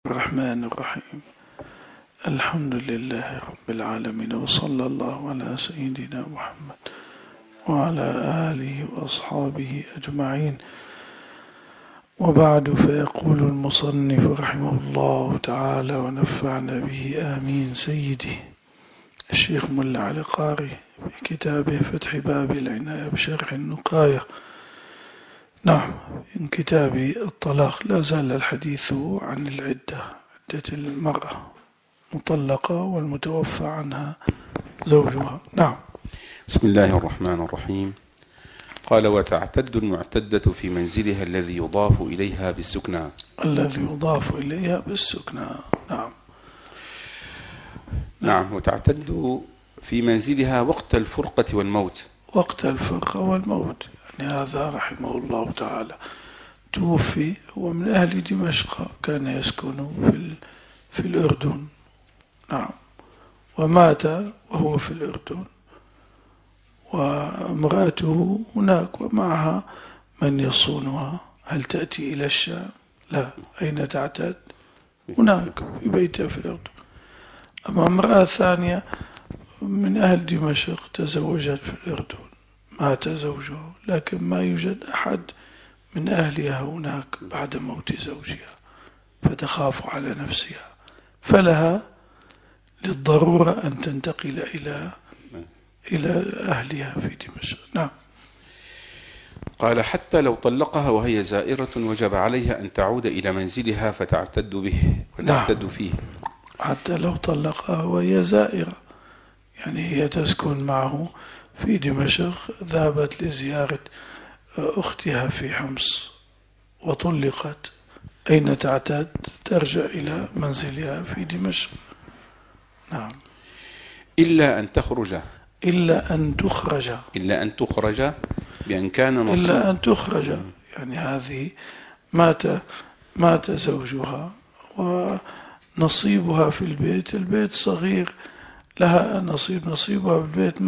الرحمن الرحيم. الحمد لله رب العالمين، وصلى الله على سيدنا محمد وعلى آله وأصحابه أجمعين، وبعد. فيقول المصنف رحمه الله تعالى ونفعنا به آمين سيدي الشيخ ملا علي قاري في كتابه فتح باب العناية بشرح النقاية. نعم، من كتاب الطلاق لا زال الحديث عن عدة المرأة مطلقة والمتوفى عنها زوجها. نعم. بسم الله الرحمن الرحيم. قال: وتعتد المعتدة في منزلها الذي يضاف إليها بالسكنى. الذي يضاف إليها بالسكنى. نعم. نعم. وتعتد في منزلها وقت الفرقة والموت. وقت الفرقة والموت، يعني هذا رحمه الله تعالى توفي، هو من أهل دمشق، كان يسكن في الأردن. نعم. ومات وهو في الأردن، وامرأته هناك ومعها من يصونها. هل تأتي إلى الشام؟ لا. أين تعتد؟ هناك في بيتها في الأردن. أما امرأة ثانية من أهل دمشق تزوجت في الأردن، مات زوجها، لكن ما يوجد أحد من أهلها هناك بعد موت زوجها، فتخاف على نفسها، فلها للضرورة أن تنتقل إلى أهلها في دمشق. نعم. قال: حتى لو طلقها وهي زائرة وجب عليها أن تعود إلى منزلها فتعتد به وتعتد فيه. حتى لو طلقها وهي زائرة، يعني هي تسكن معه في دمشق، ذهبت لزيارة أختها في حمص وطلقت، أين تعتد؟ ترجع إلى منزلها في دمشق. نعم. إلا أن تخرج. إلا أن تخرج. إلا أن تخرج بأن كان نصيب. إلا أن تخرج، يعني هذه مات زوجها ونصيبها في البيت صغير، لها نصيبها في البيت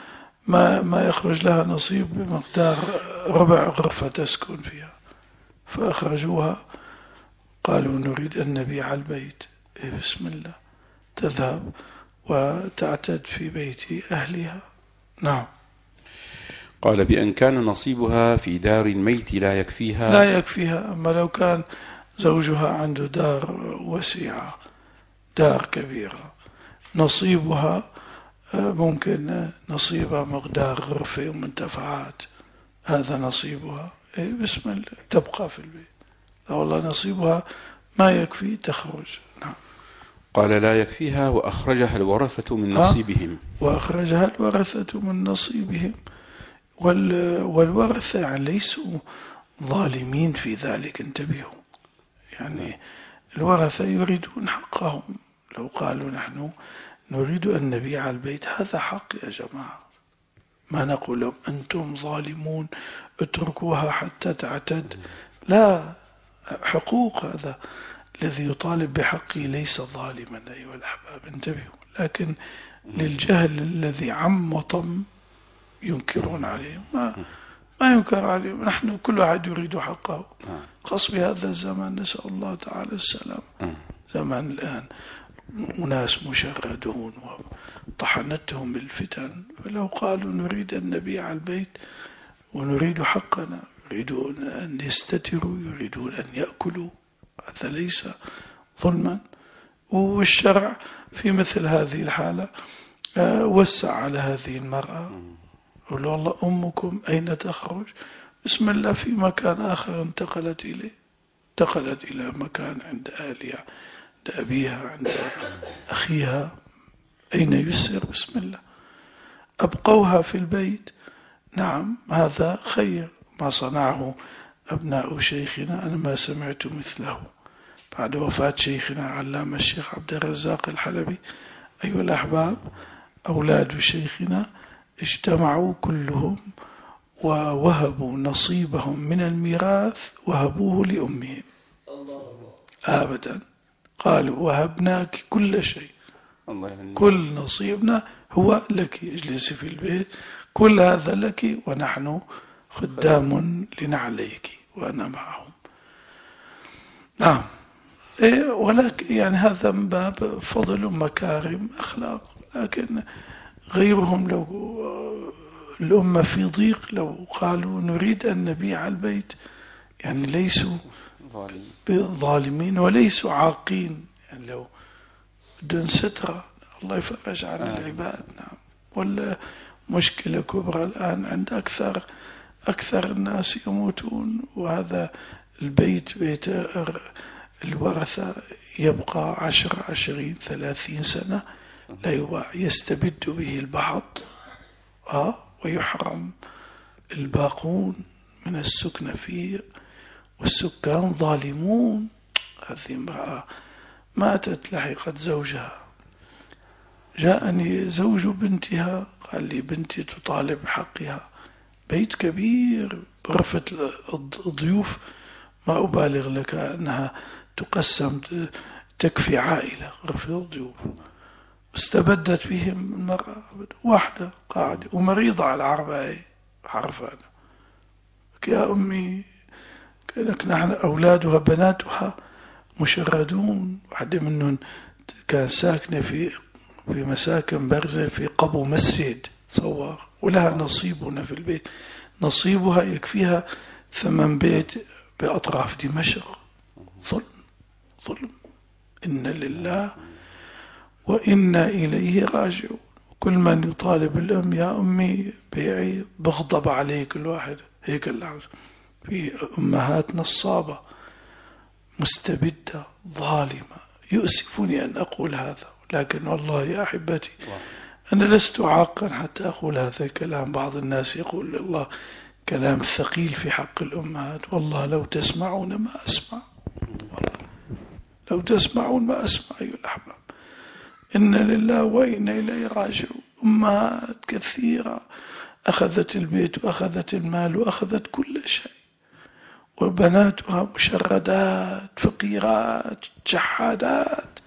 ما يخرج لها نصيب بمقدار ربع غرفة تسكن فيها، فأخرجوها، قالوا نريد أن نبيع البيت. بسم الله، تذهب وتعتد في بيت أهلها. نعم. قال: بأن كان نصيبها في دار الميت لا يكفيها. أما لو كان زوجها عنده دار وسيعة، دار كبيرة، نصيبها ممكن نصيبها مقدار غرفة ومنتفعات، هذا نصيبها، بسم الله، تبقى في البيت. لا والله نصيبها ما يكفي، تخرج. نعم. قال: لا يكفيها وأخرجها الورثة من نصيبهم. وأخرجها الورثة من نصيبهم، والورثة يعني ليسوا ظالمين في ذلك، انتبهوا، يعني الورثة يريدون حقهم. لو قالوا نحن نريد أن نبيع البيت، هذا حق يا جماعة، ما نقول لهم أنتم ظالمون اتركوها حتى تعتد، لا، حقوق. هذا الذي يطالب بحقه ليس ظالما أيها الأحباب، انتبهوا. لكن للجهل الذي عم وطم ينكرون عليهم، ما ينكر عليهم، نحن كل واحد يريد حقه، خاص بهذا الزمان، نسأل الله تعالى السلام. زمان الآن أناس مشردون وطحنتهم بالفتن، فلو قالوا نريد أن نبيع البيت ونريد حقنا، يريدون أن يستتروا، يريدون أن يأكلوا، هذا ليس ظلما. والشرع في مثل هذه الحالة وسع على هذه المرأة، قال والله أمكم أين تخرج؟ بسم الله، في مكان آخر انتقلت إلى مكان عند أهلها، عند أبيها، عند أخيها، أين يسر، بسم الله، أبقوها في البيت. نعم، هذا خير. ما صنعه أبناء شيخنا أنا ما سمعت مثله بعد وفاة شيخنا علامة الشيخ عبد الرزاق الحلبي. أيها الأحباب، أولاد شيخنا اجتمعوا كلهم ووهبوا نصيبهم من الميراث، وهبوه لأمهم أبدا، قالوا وهبناك كل شيء، كل نصيبنا هو لك، اجلسي في البيت، كل هذا لك، ونحن خدام لنعليك، وأنا معهم. نعم. ولكن يعني هذا من باب فضل ومكارم أخلاق. لكن غيرهم لو الأمة في ضيق لو قالوا نريد أن نبيع البيت، يعني ليسوا ظالمين وليسوا عاقين، يعني لو بدون سترة الله يفرج عن العباد. نعم. ولا مشكلة كبرى الآن عند أكثر الناس يموتون، وهذا البيت بيت الورثة يبقى 10 20 30 سنة لا يباع، يستبد به البعض ويحرم الباقون من السكن فيه، والسكان ظالمون. هذه امرأة ماتت لحقت زوجها، جاءني زوج بنتها قال لي بنتي تطالب بحقها، بيت كبير غرفة الضيوف ما أبالغ لك أنها تقسم تكفي عائلة غرفة الضيوف، استبدت بهم المرأة واحدة قاعدة ومريضة على العرباية عرفانة. يا أمي كأنك نحن أولادها بناتها مشردون، واحدة منهم كان ساكنة في مساكن برزة في قبو مسجد تصور، ولها نصيبنا في البيت، نصيبها يكفيها 8 بيت بأطراف دمشق. ظلم. إن لله وإنا إليه راجعون. كل من يطالب الأم يا أمي بيعي بغضب عليك الواحد هيك اللحظة. في أمهات نصابة مستبدة ظالمة، يؤسفني أن أقول هذا، لكن والله يا أحبتي أنا لست عاقا حتى أقول هذا الكلام. بعض الناس يقول الله كلام ثقيل في حق الأمهات، والله لو تسمعون ما أسمع، والله لو تسمعون ما أسمع أيها الأحباب. إن لله وإنا إليه راجعون. أمهات كثيرة أخذت البيت وأخذت المال وأخذت كل شيء، وبناتها مشردات فقيرات جحادات.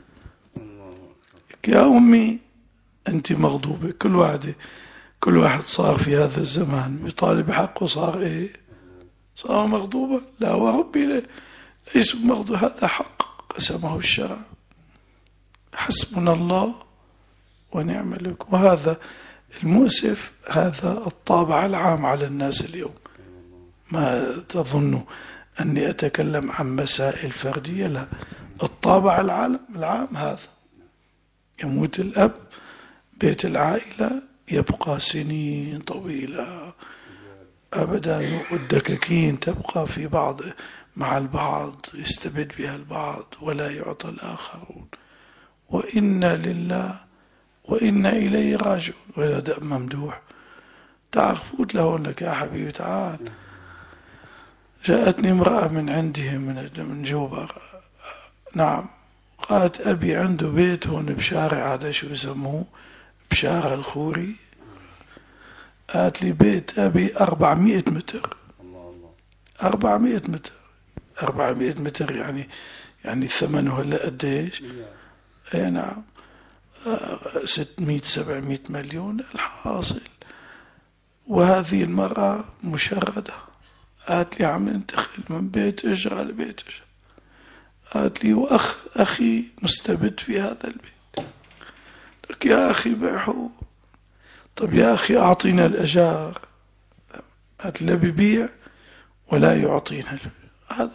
يا أمي أنت مغضوبة. كل واحد صار في هذا الزمان يطالب حقه صار صار مغضوبا. لا وربي ليس مغضوب، هذا حق قسمه الشرع. حسبنا الله ونعم الوكيل. وهذا المؤسف، هذا الطابع العام على الناس اليوم. ما تظن أني أتكلم عن مسائل فردية، لا، الطابع العام هذا. يموت الأب بيت العائلة يبقى سنين طويلة أبدا، والدكاكين تبقى في بعض مع البعض، يستبد بها البعض ولا يعطى الآخرون. وإنا لله وإنا إليه راجعون. وإلى دأب ممدوح تعال فوت لهونك يا حبيبي تعال. جاءتني امرأة من عندهم من جوبا، نعم، قالت أبي عنده بيت هون بشارع هذا شو يسموه بشارع الخوري. قالت لي بيت أبي 400 متر. 400 متر 400 متر يعني ثمنه هلا قديش؟ اي نعم 600 700 مليون الحاصل. وهذه المرأة مشردة. قالت لي عم انتقل من بيت اجر على بيت اجر. قالت لي أخي مستبد في هذا البيت. لك يا أخي بيعه. طب يا أخي أعطينا الأجار. قالت لا ببيع ولا يعطينا. هذا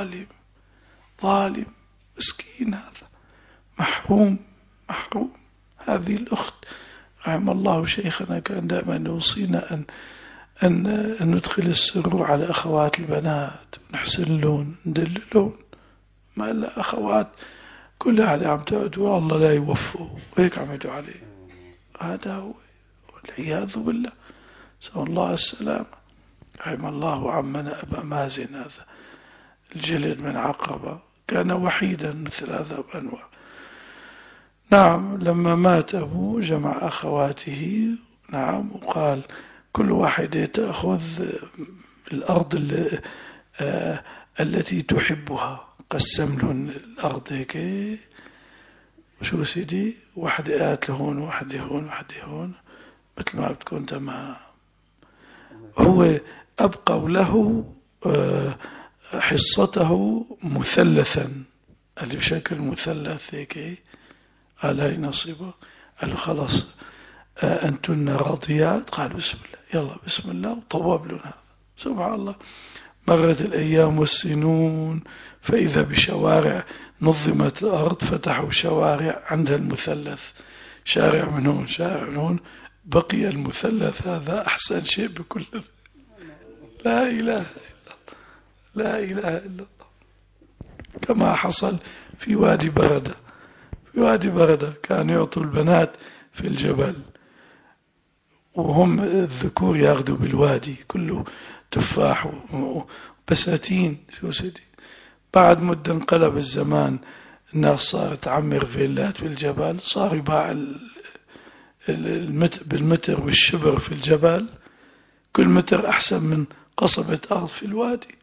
ظالم مسكين، هذا محروم. هذه الأخت رحم الله شيخنا كان دائما يوصينا أن ندخل السرور على أخوات البنات، نحسن لون ندللون. ما إلا أخوات كلها عم تعدوا والله لا يوفوا وهيك عم يدعوا عليه. هذا هو والعياذ بالله، نسأل الله السلامة. رحم الله عمنا أبا مازن هذا الجلد من عقبة، كان وحيدا مثل هذا بأنواع. نعم لما مات أبوه جمع أخواته، نعم، وقال كل واحدة تأخذ الأرض التي تحبها. قسم لهم الأرض هيك شو سيدي، واحدة قالت لهون واحدة هون واحدة هون مثل ما بتكون تمام. هو أبقوا له حصته مثلثا اللي بشكل مثلث هيك، قال هاي نصيبه. قال له خلاص أنتن راضيات؟ قال بسم الله، يلا بسم الله، وطوب لهم هذا. سبحان الله. مرت الأيام والسنون، فإذا بشوارع نظمت الأرض، فتحوا شوارع عندها المثلث، شارع من هون شارع من هون، بقي المثلث هذا أحسن شيء بكل. لا إله إلا الله، لا إله إلا الله. كما حصل في وادي بردة. في وادي بردة كانوا يعطوا البنات في الجبل، وهم الذكور ياخذوا بالوادي كله تفاح وبساتين. شو سيدي، بعد مدة انقلب الزمان، الناس صارت تعمر فيلات في الجبل، صار يباع بالمتر والشبر في الجبل، كل متر أحسن من قصبة أرض في الوادي.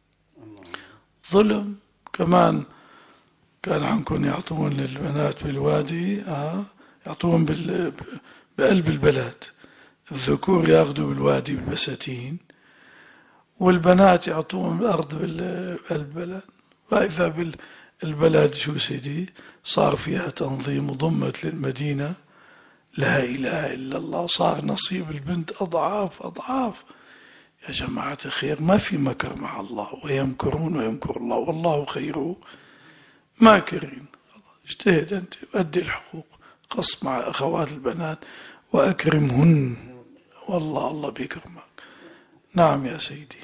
ظلم. كمان كان عنكم يعطون للبنات بالوادي، يعطون بقلب البلد، الذكور ياخذوا بالوادي بالبساتين، والبنات يعطون الأرض بالبلد. وإذا بالبلد شو سيدي صار فيها تنظيم وضمت للمدينة. لا إله إلا الله. صار نصيب البنت أضعاف أضعاف. يا جماعة الخير، ما في مكر مع الله، ويمكرون ويمكر الله والله خير ماكرين. اجتهد أنت وأدي الحقوق، قص مع أخوات البنات وأكرمهن، والله الله بيكرمك. نعم يا سيدي.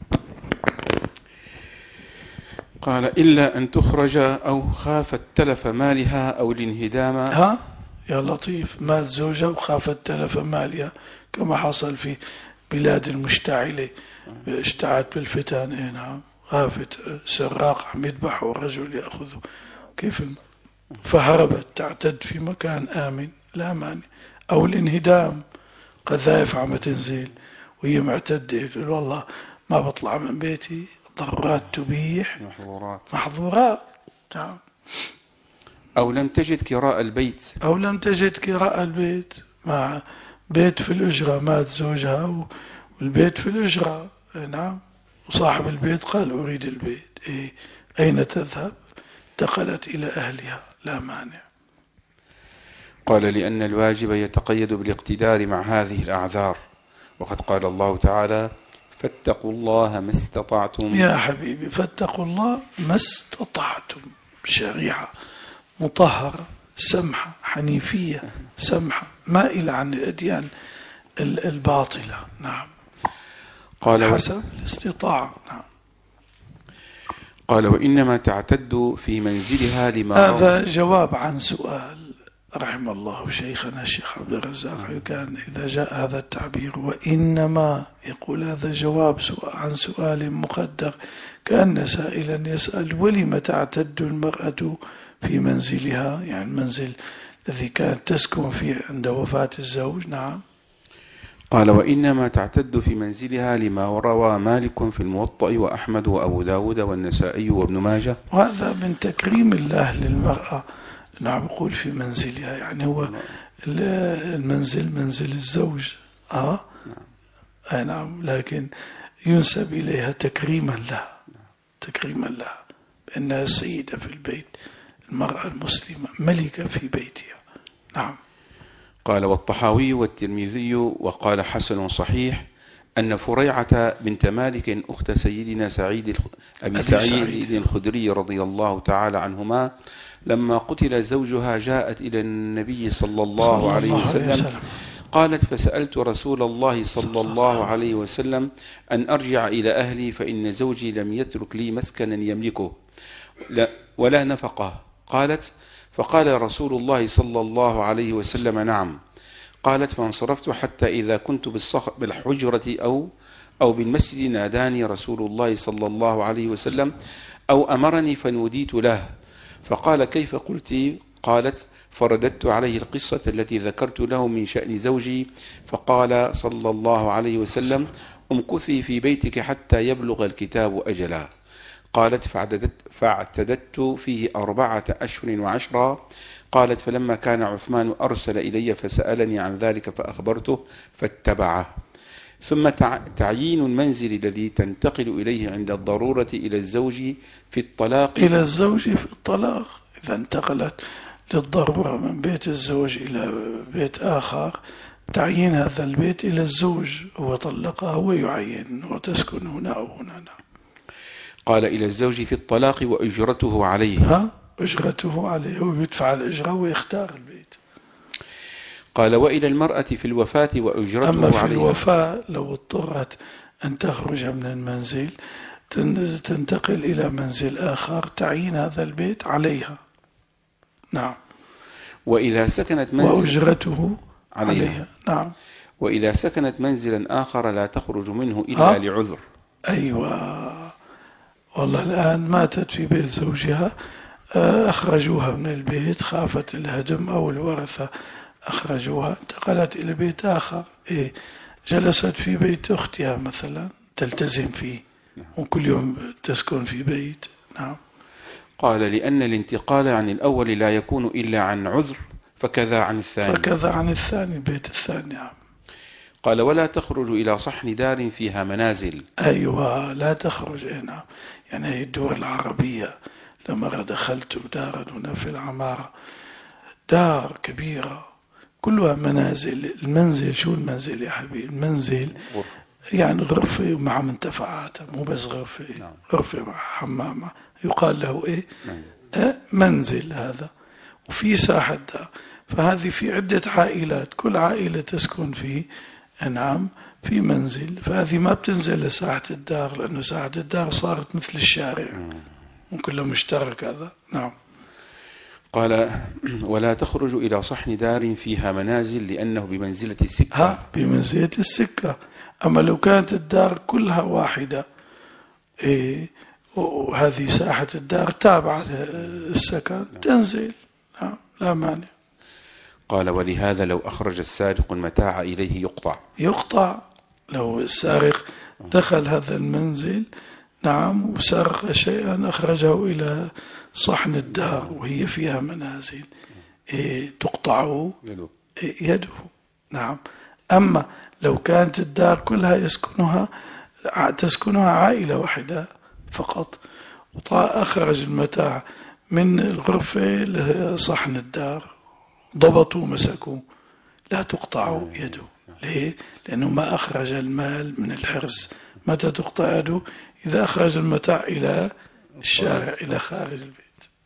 قال إلا أن تخرج أو خافت تلف مالها أو الانهدام. يا لطيف، مات زوجها وخافت تلف مالها، كما حصل في بلاد المشتعلة، اشتعت بالفتن. نعم، خافت سراق عم يذبح والرجل يأخذه، كيف فهربت تعتد في مكان آمن لا مانع. أو الانهدام، قذائف عم تنزل وهي معتدة، تقول والله ما بطلع من بيتي، ضرورات تبيح محظورات. نعم. أو لم تجد كراء البيت. أو لم تجد كراء البيت، مع بيت في الأجرة، مات زوجها والبيت في الأجرة. نعم. وصاحب البيت قال أريد البيت. أين تذهب؟ انتقلت إلى أهلها، لا مانع. قال لأن الواجب يتقيد بالاقتدار مع هذه الأعذار، وقد قال الله تعالى فاتقوا الله ما استطعتم. يا حبيبي، فاتقوا الله ما استطعتم. شريعة مطهرة سمحة حنيفية سمحة مائلة عن الأديان الباطلة. نعم. قال حسب الاستطاعة. نعم. قال وإنما تعتد في منزلها لما هذا جواب عن سؤال. رحم الله شيخنا الشيخ عبد الرزاق، كان إذا جاء هذا التعبير وإنما يقول هذا جواب عن سؤال مقدر، كأن سائلا يسأل ولم تعتد المرأة في منزلها، يعني المنزل الذي كانت تسكن فيه عند وفاة الزوج. نعم. قال وإنما تعتد في منزلها لما روى مالك في الموطأ وأحمد وأبو داود والنسائي وابن ماجه. وهذا من تكريم الله للمرأة. نعم. يقول في منزلها، يعني هو المنزل منزل الزوج. نعم. لكن ينسب إليها تكريما لها، تكريما لها بأنها سيدة في البيت، المرأة المسلمة ملكة في بيتها. نعم. قال والطحاوي والترمذي وقال حسن صحيح أن فريعة بنت مالك أخت سيدنا أبي سعيد الخدري رضي الله تعالى عنهما لما قتل زوجها جاءت إلى النبي صلى الله عليه وسلم قالت فسألت رسول الله صلى الله عليه وسلم أن أرجع إلى أهلي فإن زوجي لم يترك لي مسكنا يملكه ولا نفقه. قالت فقال رسول الله صلى الله عليه وسلم نعم. قالت فانصرفت حتى إذا كنت بالحجرة أو بالمسجد ناداني رسول الله صلى الله عليه وسلم أو أمرني فنوديت له فقال كيف قلت؟ قالت فرددت عليه القصة التي ذكرت له من شأن زوجي فقال صلى الله عليه وسلم امكثي في بيتك حتى يبلغ الكتاب أجلا. قالت فاعتددت فيه 4 أشهر و10. قالت فلما كان عثمان أرسل إلي فسألني عن ذلك فأخبرته فاتبعه. ثم تعيين المنزل الذي تنتقل إليه عند الضرورة إلى الزوج في الطلاق. إلى الزوج في الطلاق إذا انتقلت للضرورة من بيت الزوج إلى بيت آخر، تعيين هذا البيت إلى الزوج، هو طلقها ويعين وتسكن هنا أو هنا. قال إلى الزوج في الطلاق وأجرته عليه. أجرته عليه، هو يدفع الأجرة ويختار البيت. قال وإلى المرأة في الوفاة وأجرته عليها. أما في الوفاة لو اضطرت أن تخرج من المنزل تنتقل إلى منزل آخر، تعيين هذا البيت عليها. نعم. وإذا سكنت منزل وأجرته عليها. نعم. وإذا سكنت منزلا آخر لا تخرج منه إلا لعذر. أيوة، والله الآن ماتت في بيت زوجها، أخرجوها من البيت، خافت الهدم أو الورثة أخرجوها، انتقلت إلى بيت آخر. جلست في بيت أختها مثلا تلتزم فيه، وكل يوم تسكن في بيت. نعم. قال لأن الانتقال عن الأول لا يكون إلا عن عذر، فكذا عن الثاني. فكذا عن الثاني، البيت الثاني. نعم. قال ولا تخرج إلى صحن دار فيها منازل. أيوة، لا تخرج. نعم. يعني هي الدور العربية، لما دخلت دارا هنا في العمارة، دار كبيرة كلها منازل. المنزل شو المنزل يا حبيبي؟ المنزل يعني غرفة مع منتفعاتها، مو بس غرفة. نعم. غرفة مع حمام، يقال له منزل هذا، وفي ساحة دار. فهذه في عدة عائلات، كل عائلة تسكن فيه. نعم، في منزل. فهذه ما بتنزل لساحة الدار، لأنه ساحة الدار صارت مثل الشارع وكله مشترك هذا. نعم. قال ولا تخرج إلى صحن دار فيها منازل لأنه بمنزلة السكة. بمنزلة السكة. أما لو كانت الدار كلها واحدة، وهذه ساحة الدار تابعة للسكن، تنزل. لا مانع. قال ولهذا لو أخرج السارق المتاع إليه يقطع. لو السارق دخل هذا المنزل، نعم، وسرق شيئا أخرجه إلى صحن الدار وهي فيها منازل، تقطع يده. نعم. أما لو كانت الدار كلها تسكنها عائلة واحدة فقط، أخرج المتاع من الغرفة لصحن الدار، ضبطوا مسكوا، لا تقطع يده. ليه؟ لأنه ما أخرج المال من الحرز. متى تقطع يده؟ إذا أخرج المتاع إلى الشارع، إلى خارج البيت.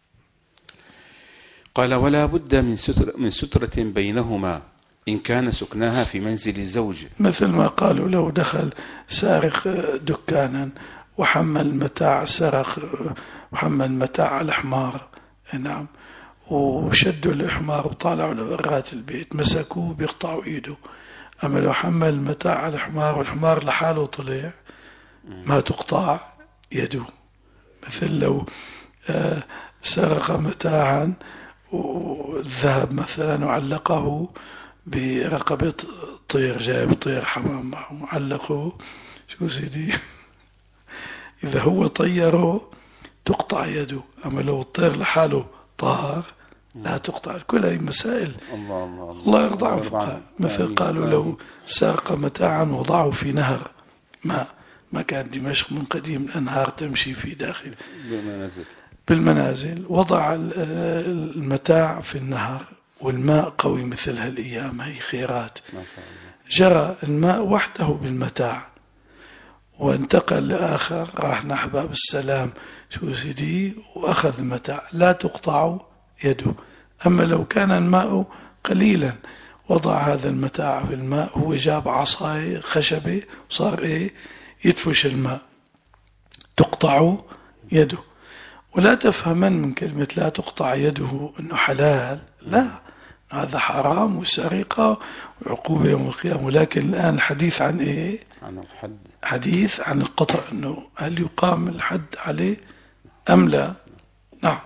قال ولا بد من سترة بينهما إن كان سكنها في منزل الزوج. مثل ما قالوا لو دخل سارق دكانا وحمل متاع، سرق وحمل متاع على الحمار، نعم، وشدوا الحمار وطالعوا لبرات البيت، مسكوه بيقطعوا ايده. اما لو حمل المتاع على الحمار والحمار لحاله طلع، ما تقطع يده. مثل لو سرق متاعا والذهب مثلا وعلقه برقبة طير، جايب طير حمام معه علقه، شو سيدي إذا هو طيره تقطع يده. أما لو الطير لحاله طار لا تقطع. كل هذه مسائل الله يرضى عن الفقهاء. مثل قالوا لو سرق متاعا وضعه في نهر ماء، ما كان دمشق من قديم الأنهار تمشي في داخل بالمنازل، وضع المتاع في النهر والماء قوي مثل هالأيام، هي خيرات، جرى الماء وحده بالمتاع وانتقل لآخر، راح نحو باب السلام، شو سيدي، وأخذ متاع، لا تقطع يده. أما لو كان الماء قليلا وضع هذا المتاع في الماء، هو جاب عصاية خشبة وصار يدفش الماء، تقطع يده. ولا تفهمن من كلمة لا تقطع يده أنه حلال، لا، هذا حرام وسرقة وعقوبة يوم القيامة. ولكن الآن الحديث عن عن الحد، حديث عن القطع، أنه هل يقام الحد عليه أم لا. نعم.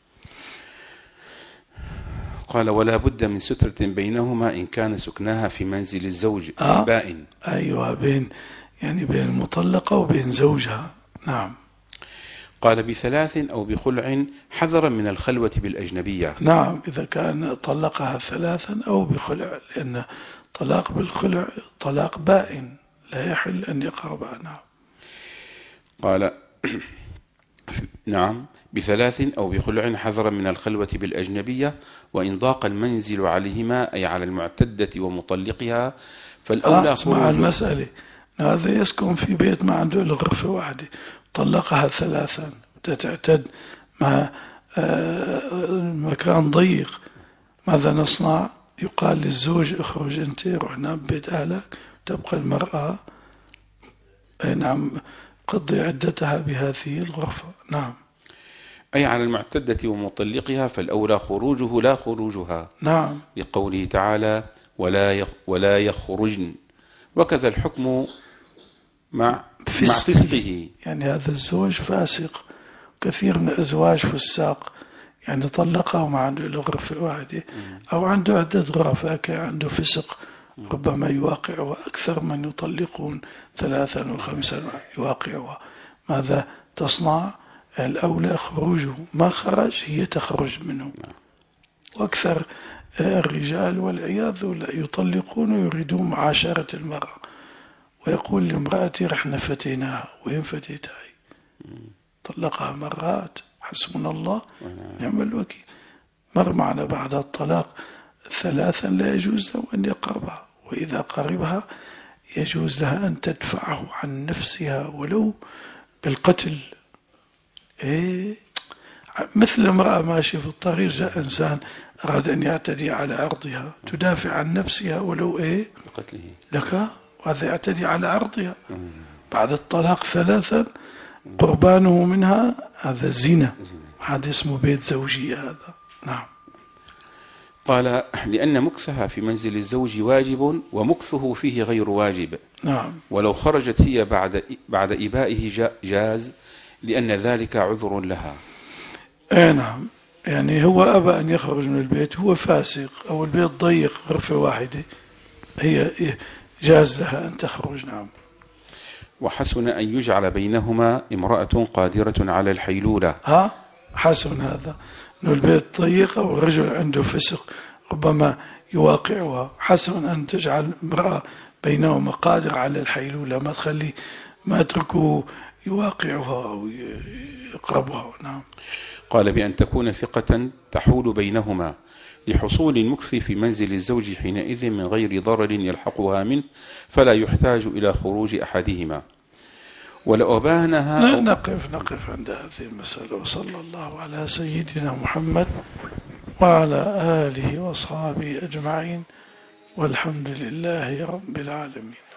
قال ولا بد من سترة بينهما إن كان سكناها في منزل الزوج في البائن. أيوة، بين المطلقة وبين زوجها. نعم. قال بثلاث أو بخلع حذرا من الخلوة بالأجنبية. نعم، إذا كان طلقها ثلاثا أو بخلع، لأن طلاق بالخلع طلاق بائن، لا يحل أن يقربها. نعم. قال نعم ب3 أو بخلع حذرا من الخلوة بالأجنبية، وإن ضاق المنزل عليهما أي على المعتدة ومطلقها فالأولى اسمع المسألة، هذا يسكن في بيت ما عنده إلا غرفة واحدة، طلقها 3 بدها تعتد مع مكان ضيق، ماذا نصنع؟ يقال للزوج اخرج أنت، روح نام ببيت أهلك، تبقى المرأة نعم قضي عدتها بهذه الغرفة. نعم. أي على المعتدة ومطلقها فالأولى خروجه لا خروجها. نعم. لقوله تعالى ولا يخرجن. وكذا الحكم مع فسقه، يعني هذا الزوج فاسق. كثير من الأزواج فساق، يعني طلقها وما عنده إلا غرفة واحدة أو عنده عدة غرف، لكن عنده فسق ربما يواقع، وأكثر من يطلقون 3 و5 يواقعها. ماذا تصنع؟ الأولى خروجه، ما خرج هي تخرج منه. وأكثر الرجال والعياذ لا يطلقون ويريدون معاشرة المرأة، ويقول لامرأتي رحنا فتيناها. وين فتيتها؟ طلقها مرات، حسبنا الله نعم الوكيل. مر معنا بعد الطلاق 3 لا يجوز له أن يقربها، وإذا قربها يجوز لها أن تدفعه عن نفسها ولو بالقتل. مثل امرأة ماشية في الطريق، جاء إنسان أراد أن يعتدي على عرضها، تدافع عن نفسها ولو بقتله لك، وهذا يعتدي على عرضها بعد الطلاق 3 قربانه منها، هذا زنا، هذا اسمه بيت زوجية هذا. نعم. قال لأن مكثها في منزل الزوج واجب ومكثه فيه غير واجب. نعم. ولو خرجت هي بعد إبائه جاز، لأن ذلك عذر لها. نعم. يعني هو أبى أن يخرج من البيت، هو فاسق أو البيت ضيق غرفة واحدة، هي جاز لها أن تخرج. نعم. وحسن أن يجعل بينهما امرأة قادرة على الحيلولة. حسن هذا، أن البيت ضيق والرجل عنده فسق ربما يواقعها. حسن أن تجعل امرأة بينهما قادر على الحيلولة، ما تركه يواقعها أو يقربها. نعم. قال بأن تكون ثقة تحول بينهما لحصول المكث في منزل الزوج حينئذ من غير ضرر يلحقها منه، فلا يحتاج إلى خروج أحدهما. ولو أبانها نقف عند هذه المسألة، وصلى الله على سيدنا محمد وعلى آله وأصحابه أجمعين، والحمد لله رب العالمين.